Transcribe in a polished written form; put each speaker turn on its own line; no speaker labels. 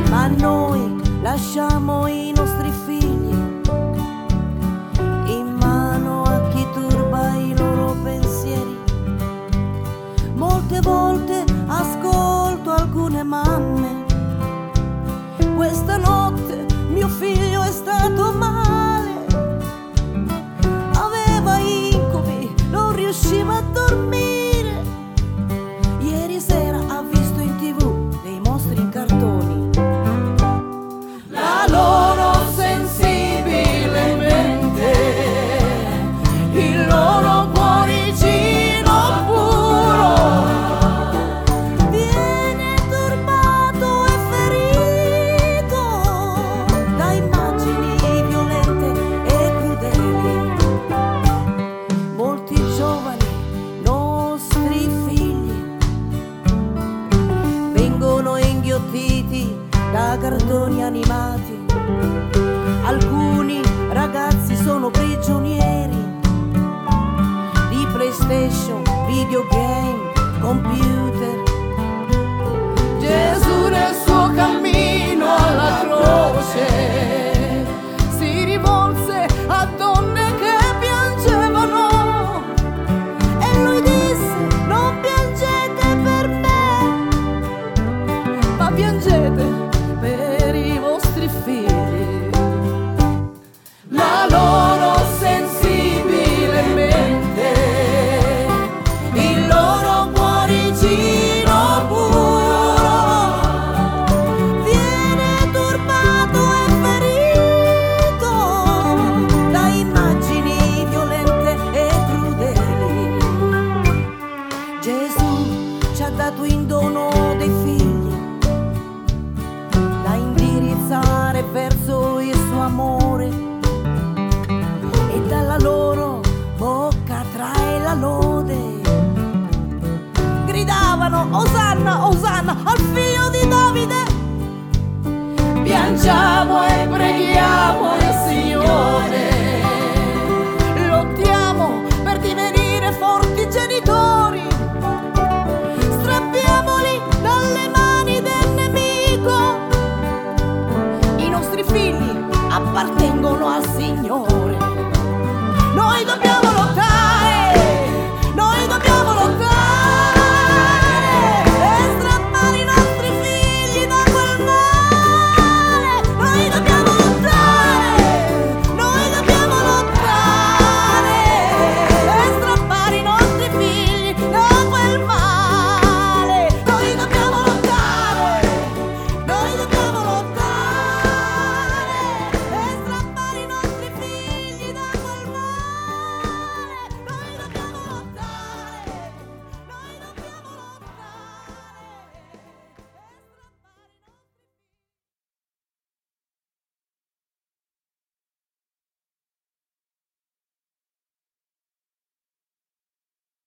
ma noi lasciamo i nostri figli in mano a chi turba i loro pensieri. Molte volte ascolto alcune mamme: questa notte mio figlio è stato male, aveva incubi, non riusciva a dormire, ieri sera ha visto in TV dei mostri in cartoni. La loro sensibile mente, il loro cuoricino puro viene turbato e ferito da immagini violente e crudeli. Molti giovani nostri figli vengono inghiottiti da cartoni animati. Alcuni ragazzi sono prigionieri di PlayStation, videogame, computer.